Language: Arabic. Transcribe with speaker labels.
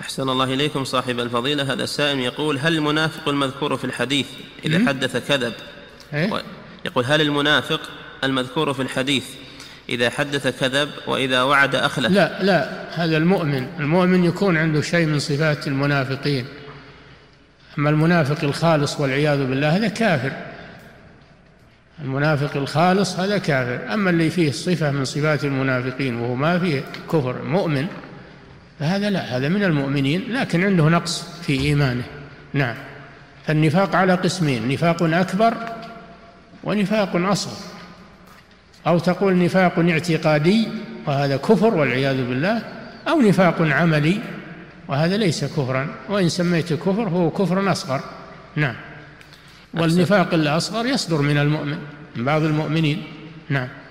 Speaker 1: أحسن الله إليكم صاحب الفضيلة. هذا السائل يقول: هل المنافق المذكور في الحديث إذا حدث كذب؟ يقول: هل المنافق المذكور في الحديث إذا حدث كذب وإذا وعد أخلف؟
Speaker 2: لا، هذا المؤمن يكون عنده شيء من صفات المنافقين. أما المنافق الخالص والعياذ بالله هذا كافر. المنافق الخالص هذا كافر. أما اللي فيه صفة من صفات المنافقين وهو ما فيه كفر، مؤمن، فهذا لا، هذا من المؤمنين لكن عنده نقص في إيمانه. نعم. فالنفاق على قسمين: نفاق أكبر ونفاق أصغر، أو تقول نفاق اعتقادي وهذا كفر والعياذ بالله، أو نفاق عملي وهذا ليس كفرا، وإن سميته كفر هو كفر أصغر. نعم. والنفاق الأصغر يصدر من المؤمن، من بعض المؤمنين. نعم.